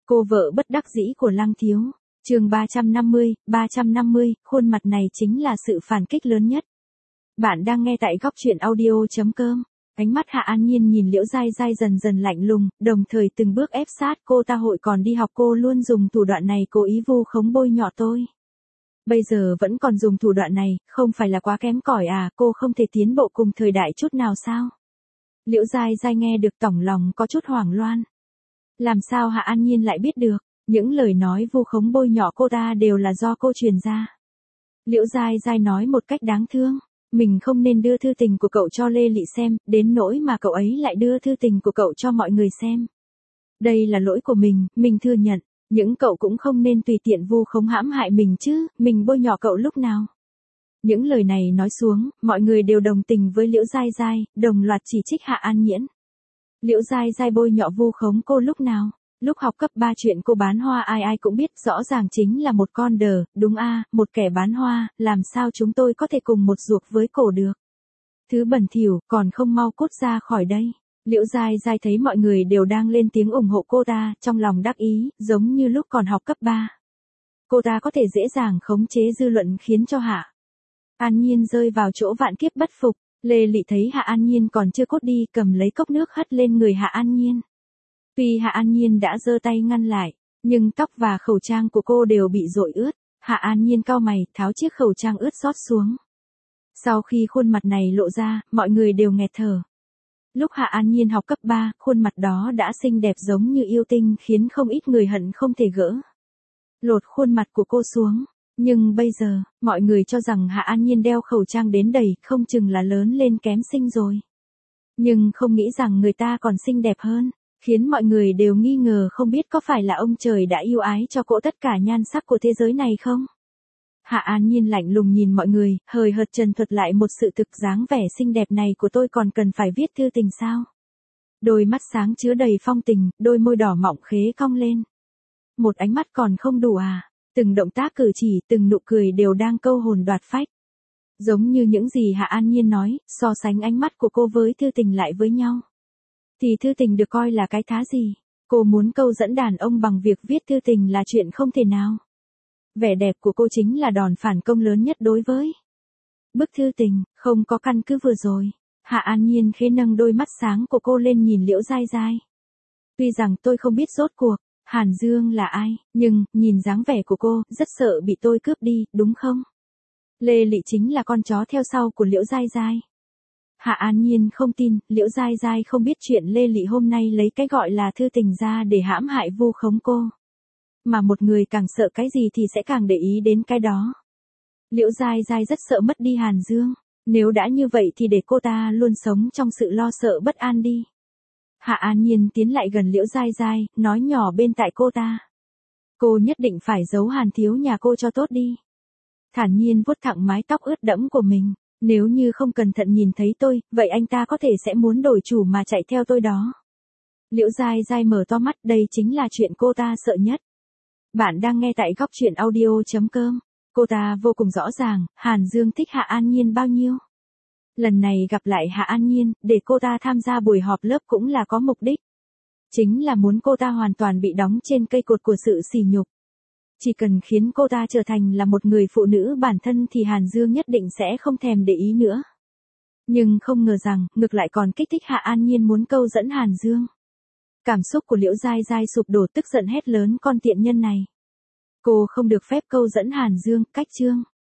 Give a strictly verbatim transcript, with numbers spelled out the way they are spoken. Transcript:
Cô vợ bất đắc dĩ của Lăng Thiếu. Chương ba trăm năm mươi, ba trăm năm mươi, khuôn mặt này chính là sự phản kích lớn nhất. Bạn đang nghe tại góc truyện audio chấm com. Ánh mắt Hạ An Nhiên nhìn Liễu Giai Giai dần dần lạnh lùng, đồng thời từng bước ép sát cô ta. Hội còn đi học cô luôn dùng thủ đoạn này cố ý vu khống bôi nhọ tôi. Bây giờ vẫn còn dùng thủ đoạn này, không phải là quá kém cỏi à, cô không thể tiến bộ cùng thời đại chút nào sao? Liễu Giai Giai nghe được tổng lòng có chút hoảng loạn. Làm sao Hạ An Nhiên lại biết được, những lời nói vu khống bôi nhọ cô ta đều là do cô truyền ra. Liễu Giai Giai nói một cách đáng thương, mình không nên đưa thư tình của cậu cho Lê Lị xem, đến nỗi mà cậu ấy lại đưa thư tình của cậu cho mọi người xem. Đây là lỗi của mình, mình thừa nhận, những cậu cũng không nên tùy tiện vu khống hãm hại mình chứ, mình bôi nhọ cậu lúc nào. Những lời này nói xuống, mọi người đều đồng tình với Liễu Giai Giai, đồng loạt chỉ trích Hạ An Nhiên. Liễu Giai Giai bôi nhọ vu khống cô lúc nào? Lúc học cấp ba chuyện cô bán hoa ai ai cũng biết, rõ ràng chính là một con đờ, đúng a, à, một kẻ bán hoa, làm sao chúng tôi có thể cùng một ruột với cổ được. Thứ bẩn thỉu, còn không mau cút ra khỏi đây. Liễu Giai Giai thấy mọi người đều đang lên tiếng ủng hộ cô ta, trong lòng đắc ý, giống như lúc còn học cấp ba. Cô ta có thể dễ dàng khống chế dư luận khiến cho Hạ An Nhiên rơi vào chỗ vạn kiếp bất phục. Lê Lị thấy Hạ An Nhiên còn chưa cút đi, cầm lấy cốc nước hất lên người Hạ An Nhiên. Tuy Hạ An Nhiên đã giơ tay ngăn lại, nhưng tóc và khẩu trang của cô đều bị dội ướt. Hạ An Nhiên cau mày, tháo chiếc khẩu trang ướt xót xuống. Sau khi khuôn mặt này lộ ra, mọi người đều nghẹt thở. Lúc Hạ An Nhiên học cấp ba, khuôn mặt đó đã xinh đẹp giống như yêu tinh, khiến không ít người hận không thể gỡ lột khuôn mặt của cô xuống. Nhưng bây giờ, mọi người cho rằng Hạ An Nhiên đeo khẩu trang đến đầy, không chừng là lớn lên kém xinh rồi. Nhưng không nghĩ rằng người ta còn xinh đẹp hơn, khiến mọi người đều nghi ngờ không biết có phải là ông trời đã yêu ái cho cô tất cả nhan sắc của thế giới này không? Hạ An Nhiên lạnh lùng nhìn mọi người, hời hợt trần thuật lại một sự thực. Dáng vẻ xinh đẹp này của tôi còn cần phải viết thư tình sao? Đôi mắt sáng chứa đầy phong tình, đôi môi đỏ mọng khế cong lên. Một ánh mắt còn không đủ à? Từng động tác cử chỉ, từng nụ cười đều đang câu hồn đoạt phách. Giống như những gì Hạ An Nhiên nói, so sánh ánh mắt của cô với thư tình lại với nhau. Thì thư tình được coi là cái thá gì? Cô muốn câu dẫn đàn ông bằng việc viết thư tình là chuyện không thể nào. Vẻ đẹp của cô chính là đòn phản công lớn nhất đối với bức thư tình, không có căn cứ vừa rồi. Hạ An Nhiên khẽ nâng đôi mắt sáng của cô lên nhìn Liễu Giai Giai. Tuy rằng tôi không biết rốt cuộc Hàn Dương là ai, nhưng, nhìn dáng vẻ của cô, rất sợ bị tôi cướp đi, đúng không? Lê Lị chính là con chó theo sau của Liễu Giai Giai. Hạ An Nhiên không tin, Liễu Giai Giai không biết chuyện Lê Lị hôm nay lấy cái gọi là thư tình ra để hãm hại vu khống cô. Mà một người càng sợ cái gì thì sẽ càng để ý đến cái đó. Liễu Giai Giai rất sợ mất đi Hàn Dương, nếu đã như vậy thì để cô ta luôn sống trong sự lo sợ bất an đi. Hạ An Nhiên tiến lại gần Liễu Giai Giai, nói nhỏ bên tai cô ta. Cô nhất định phải giấu Hàn Thiếu nhà cô cho tốt đi. Thản nhiên vuốt thẳng mái tóc ướt đẫm của mình. Nếu như không cẩn thận nhìn thấy tôi, vậy anh ta có thể sẽ muốn đổi chủ mà chạy theo tôi đó. Liễu Giai Giai mở to mắt, đây chính là chuyện cô ta sợ nhất. Bạn đang nghe tại góc truyện audio chấm com. Cô ta vô cùng rõ ràng, Hàn Dương thích Hạ An Nhiên bao nhiêu. Lần này gặp lại Hạ An Nhiên, để cô ta tham gia buổi họp lớp cũng là có mục đích. Chính là muốn cô ta hoàn toàn bị đóng trên cây cột của sự sỉ nhục. Chỉ cần khiến cô ta trở thành là một người phụ nữ bản thân thì Hàn Dương nhất định sẽ không thèm để ý nữa. Nhưng không ngờ rằng, ngược lại còn kích thích Hạ An Nhiên muốn câu dẫn Hàn Dương. Cảm xúc của Liễu Giai Giai sụp đổ, tức giận hét lớn, con tiện nhân này. Cô không được phép câu dẫn Hàn Dương, cách chương.